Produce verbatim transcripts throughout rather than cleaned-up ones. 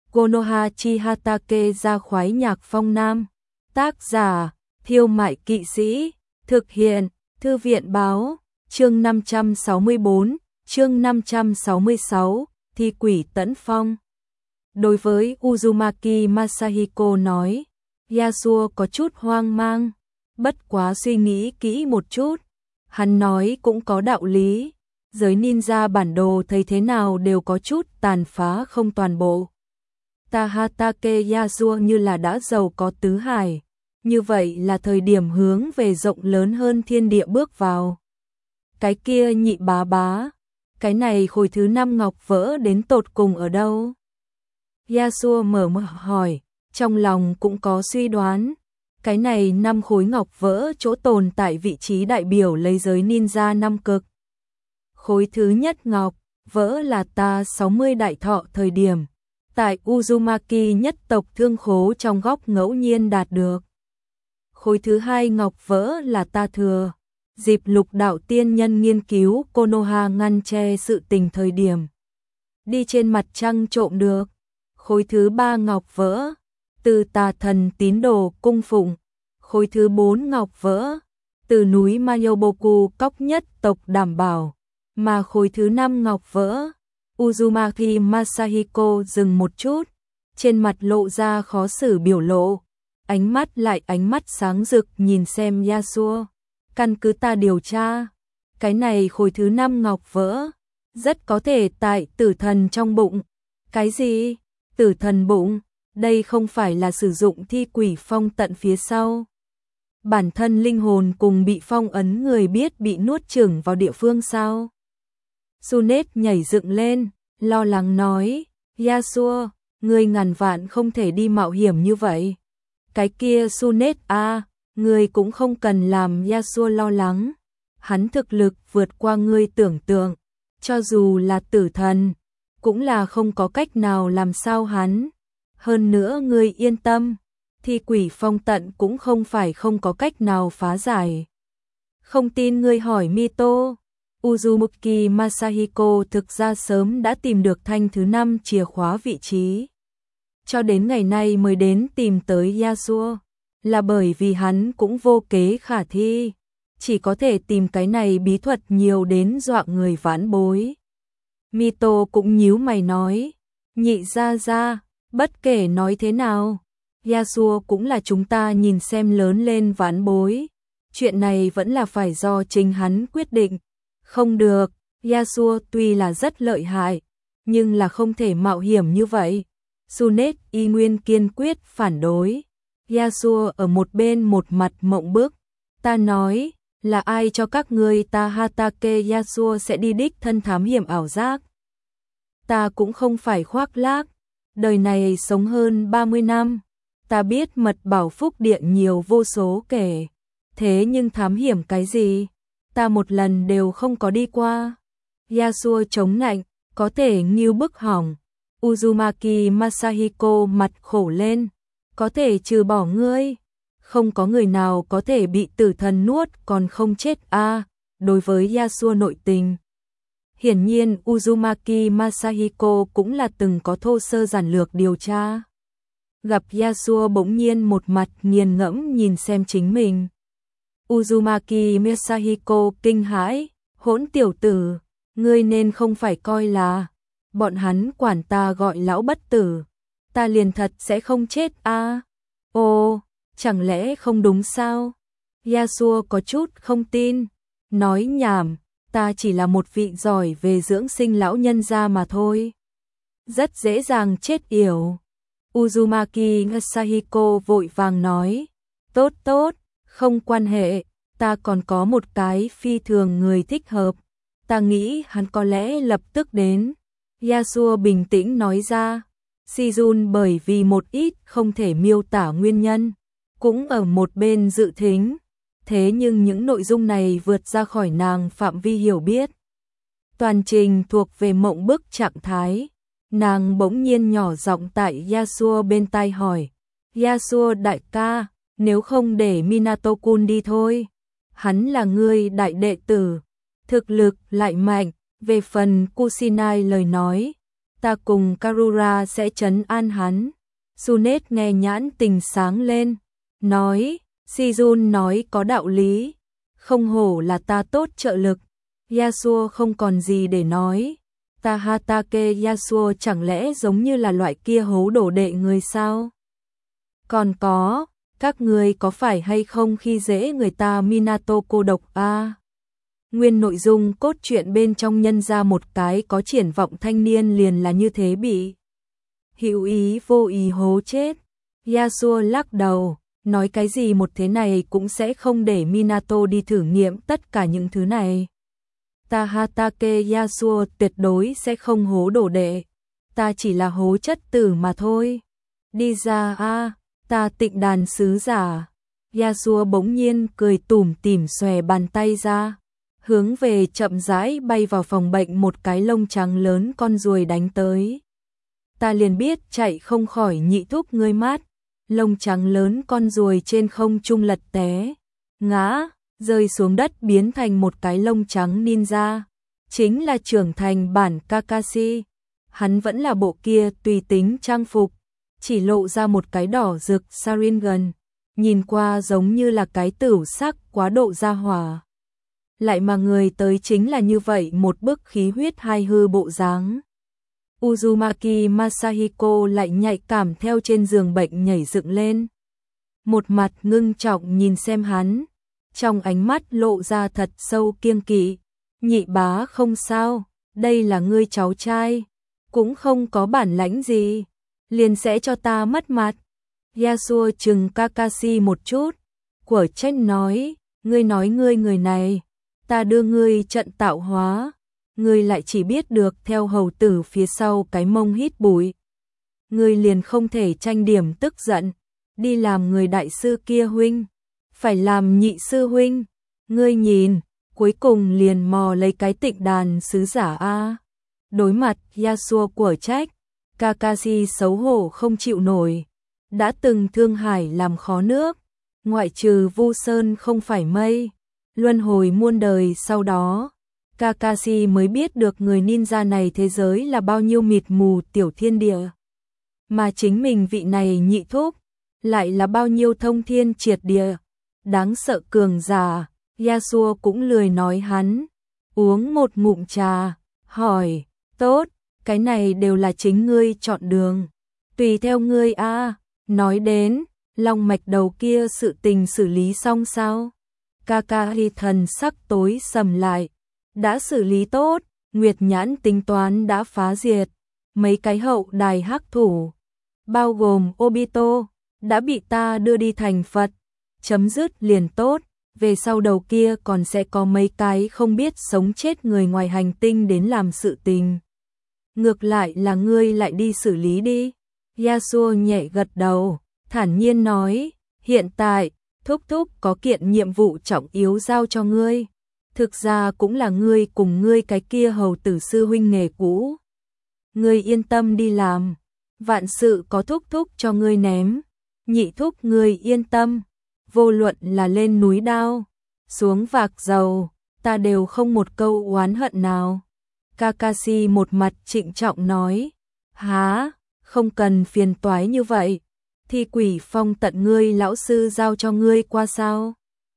Konoha Chihatake ra khoái nhạc phong nam. Tác giả, Thiêu Mại Kỵ Sĩ. Thực hiện, Thư viện Báo. Chương năm trăm sáu mươi bốn, chương năm trăm sáu mươi sáu, Thi Quỷ Tẫn Phong. Đối với Uzumaki Masahiko nói, Yasuo có chút hoang mang, bất quá suy nghĩ kỹ một chút. Hắn nói cũng có đạo lý, giới ninja bản đồ thấy thế nào đều có chút tàn phá không toàn bộ. Tahatake Yasuo như là đã giàu có tứ hải, như vậy là thời điểm hướng về rộng lớn hơn thiên địa bước vào. Cái kia nhị bá bá, cái này khối thứ năm ngọc vỡ đến tột cùng ở đâu? Yasuo mở miệng hỏi, trong lòng cũng có suy đoán. Cái này năm khối ngọc vỡ chỗ tồn tại vị trí đại biểu lấy giới ninja năm cực. Khối thứ nhất ngọc vỡ là ta sáu mươi đại thọ thời điểm, tại Uzumaki nhất tộc thương khố trong góc ngẫu nhiên đạt được. Khối thứ hai ngọc vỡ là ta thừa dịp Lục Đạo tiên nhân nghiên cứu Konoha ngăn che sự tình thời điểm, đi trên mặt trăng trộm được. Khối thứ ba ngọc vỡ từ tà thần tín đồ cung phụng. Khối thứ bốn ngọc vỡ từ núi Mayoboku cóc nhất tộc đảm bảo. Mà khối thứ năm ngọc vỡ, Uzumaki Masahiko dừng một chút, trên mặt lộ ra khó xử biểu lộ, ánh mắt lại ánh mắt sáng rực nhìn xem Yasuo. Căn cứ ta điều tra, cái này khối thứ năm ngọc vỡ, rất có thể tại tử thần trong bụng. Cái gì? Tử thần bụng? Đây không phải là sử dụng thi quỷ phong tận phía sau. Bản thân linh hồn cùng bị phong ấn người biết bị nuốt chửng vào địa phương sao? Sunet nhảy dựng lên, lo lắng nói, Yasuo, ngươi ngàn vạn không thể đi mạo hiểm như vậy. Cái kia Sunet a, ngươi cũng không cần làm Yasuo lo lắng. Hắn thực lực vượt qua ngươi tưởng tượng, cho dù là tử thần, cũng là không có cách nào làm sao hắn. Hơn nữa ngươi yên tâm, thi quỷ phong tận cũng không phải không có cách nào phá giải. Không tin ngươi hỏi Mito. Uzumaki Masahiko thực ra sớm đã tìm được thanh thứ năm chìa khóa vị trí. Cho đến ngày nay mới đến tìm tới Yasuo, là bởi vì hắn cũng vô kế khả thi, chỉ có thể tìm cái này bí thuật nhiều đến dọa người vãn bối. Mito cũng nhíu mày nói, nhị ra ra, bất kể nói thế nào, Yasuo cũng là chúng ta nhìn xem lớn lên vãn bối. Chuyện này vẫn là phải do chính hắn quyết định. Không được, Yasuo tuy là rất lợi hại, nhưng là không thể mạo hiểm như vậy. Sunet y nguyên kiên quyết phản đối. Yasuo ở một bên một mặt mộng bức. Ta nói, là ai cho các ngươi Tahatake Yasuo sẽ đi đích thân thám hiểm ảo giác? Ta cũng không phải khoác lác, đời này sống hơn ba mươi năm, ta biết mật bảo phúc điện nhiều vô số kể. Thế nhưng thám hiểm cái gì? Ta một lần đều không có đi qua. Yasuo chống nạnh, có thể nghiêu bức hỏng. Uzumaki Masahiko mặt khổ lên, có thể trừ bỏ ngươi, không có người nào có thể bị tử thần nuốt còn không chết a. À, đối với Yasuo nội tình, hiển nhiên Uzumaki Masahiko cũng là từng có thô sơ giản lược điều tra. Gặp Yasuo bỗng nhiên một mặt nghiền ngẫm nhìn xem chính mình. Uzumaki Masahiko kinh hãi, hỗn tiểu tử, ngươi nên không phải coi là bọn hắn quản ta gọi lão bất tử, ta liền thật sẽ không chết a. À? Ồ, chẳng lẽ không đúng sao? Yasuo có chút không tin, nói nhảm, ta chỉ là một vị giỏi về dưỡng sinh lão nhân gia mà thôi. Rất dễ dàng chết yểu. Uzumaki Masahiko vội vàng nói, tốt tốt, không quan hệ, ta còn có một cái phi thường người thích hợp, ta nghĩ hắn có lẽ lập tức đến. Yasuo bình tĩnh nói ra, Shizun bởi vì một ít không thể miêu tả nguyên nhân, cũng ở một bên dự thính, thế nhưng những nội dung này vượt ra khỏi nàng phạm vi hiểu biết. Toàn trình thuộc về mộng bức trạng thái, nàng bỗng nhiên nhỏ giọng tại Yasuo bên tai hỏi, Yasuo đại ca, nếu không để Minato-kun đi thôi, hắn là ngươi đại đệ tử, thực lực lại mạnh, về phần Kusinai lời nói, ta cùng Karura sẽ trấn an hắn. Sunet nghe nhãn tình sáng lên, nói, Sijun nói có đạo lý, không hổ là ta tốt trợ lực. Yasuo không còn gì để nói. Tahatake Yasuo chẳng lẽ giống như là loại kia hố đổ đệ người sao? Còn có, các người có phải hay không khi dễ người ta Minato cô độc a? À? Nguyên nội dung cốt truyện bên trong nhân ra một cái có triển vọng thanh niên liền là như thế bị hữu ý vô ý hố chết. Yasuo lắc đầu, nói cái gì một thế này cũng sẽ không để Minato đi thử nghiệm tất cả những thứ này. Tahatake Yasuo tuyệt đối sẽ không hố đổ đệ, ta chỉ là hố chất tử mà thôi. Đi ra a, ta Tịnh Đàn sứ giả. Yasuo bỗng nhiên cười tủm tỉm xòe bàn tay ra, hướng về chậm rãi bay vào phòng bệnh một cái lông trắng lớn con ruồi đánh tới. Ta liền biết chạy không khỏi nhị thúc ngươi mát. Lông trắng lớn con ruồi trên không trung lật té, ngã, rơi xuống đất biến thành một cái lông trắng ninja, chính là trưởng thành bản Kakashi. Hắn vẫn là bộ kia tùy tính trang phục, chỉ lộ ra một cái đỏ rực Sharingan, nhìn qua giống như là cái tửu sắc quá độ ra hỏa. Lại mà người tới chính là như vậy một bức khí huyết hai hư bộ dáng. Uzumaki Masahiko lại nhạy cảm theo trên giường bệnh nhảy dựng lên. Một mặt ngưng trọng nhìn xem hắn, trong ánh mắt lộ ra thật sâu kiêng kỵ. Nhị bá không sao, đây là ngươi cháu trai, cũng không có bản lãnh gì, liền sẽ cho ta mất mặt. Yasuo chừng Kakashi một chút, quở trách nói, ngươi nói ngươi người này, ta đưa ngươi trận tạo hóa. Ngươi lại chỉ biết được theo hầu tử phía sau cái mông hít bụi. Ngươi liền không thể tranh điểm tức giận, đi làm người đại sư kia huynh, phải làm nhị sư huynh. Ngươi nhìn, cuối cùng liền mò lấy cái Tịnh Đàn sứ giả a. Đối mặt Yasuo của trách, Kakashi xấu hổ không chịu nổi, đã từng thương hải làm khó nước, ngoại trừ Vu Sơn không phải mây, luân hồi muôn đời sau đó. Kakashi mới biết được người ninja này thế giới là bao nhiêu mịt mù tiểu thiên địa. Mà chính mình vị này nhị thúc, lại là bao nhiêu thông thiên triệt địa. Đáng sợ cường giả, Yasuo cũng lười nói hắn. Uống một ngụm trà, hỏi, tốt, cái này đều là chính ngươi chọn đường. Tùy theo ngươi a. À, nói đến, long mạch đầu kia sự tình xử lý xong sao? Kakashi thần sắc tối sầm lại. Đã xử lý tốt, Nguyệt Nhãn tính toán đã phá diệt, mấy cái hậu đài hắc thủ, bao gồm Obito, đã bị ta đưa đi thành Phật, chấm dứt liền tốt, về sau đầu kia còn sẽ có mấy cái không biết sống chết người ngoài hành tinh đến làm sự tình. Ngược lại là ngươi lại đi xử lý đi. Yasuo nhẹ gật đầu, thản nhiên nói, hiện tại, thúc thúc có kiện nhiệm vụ trọng yếu giao cho ngươi. Thực ra cũng là ngươi cùng ngươi cái kia hầu tử sư huynh nghề cũ. Ngươi yên tâm đi làm, vạn sự có thúc thúc cho ngươi ném. Nhị thúc ngươi yên tâm, vô luận là lên núi đao, xuống vạc dầu, ta đều không một câu oán hận nào. Kakashi một mặt trịnh trọng nói, há, không cần phiền toái như vậy, thì quỷ phong tận ngươi lão sư giao cho ngươi qua sao?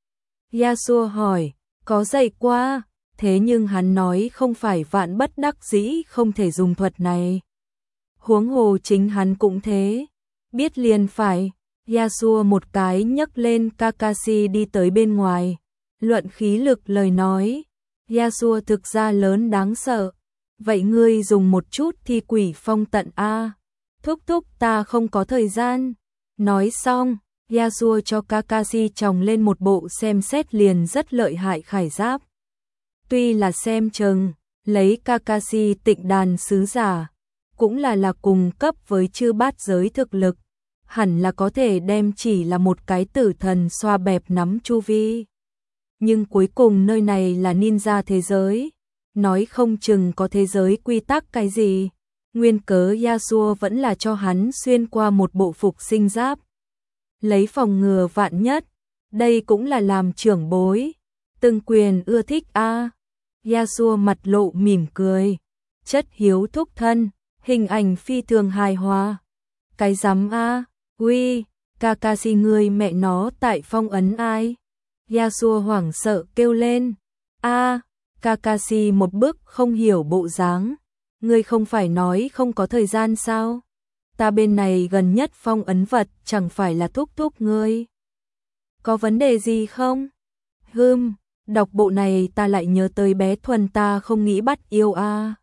Yasuo hỏi. Có dạy qua, thế nhưng hắn nói không phải vạn bất đắc dĩ không thể dùng thuật này. Huống hồ chính hắn cũng thế, biết liền phải. Yasuo một cái nhấc lên Kakashi đi tới bên ngoài, luận khí lực lời nói. Yasuo thực ra lớn đáng sợ, vậy ngươi dùng một chút thì quỷ phong tận a. Thúc thúc ta không có thời gian. Nói xong, Yasuo cho Kakashi trồng lên một bộ xem xét liền rất lợi hại khải giáp. Tuy là xem chừng, lấy Kakashi Tịnh Đàn sứ giả, cũng là là cùng cấp với chư bát giới thực lực, hẳn là có thể đem chỉ là một cái tử thần xoa bẹp nắm chu vi. Nhưng cuối cùng nơi này là ninja thế giới, nói không chừng có thế giới quy tắc cái gì. Nguyên cớ Yasuo vẫn là cho hắn xuyên qua một bộ phục sinh giáp. Lấy phòng ngừa vạn nhất, đây cũng là làm trưởng bối. Từng quyền ưa thích a. À. Yasuo mặt lộ mỉm cười, chất hiếu thúc thân, Hình ảnh phi thường hài hòa. Cái rắm a, uy, Kakashi người mẹ nó tại phong ấn ai? Yasuo hoảng sợ kêu lên. A, Kakashi một bức không hiểu bộ dáng. Ngươi không phải nói không có thời gian sao? Ta bên này gần nhất phong ấn vật chẳng phải là thúc thúc ngươi. Có vấn đề gì không? Hừm, đọc bộ này ta lại nhớ tới bé Thuần ta không nghĩ bắt yêu a.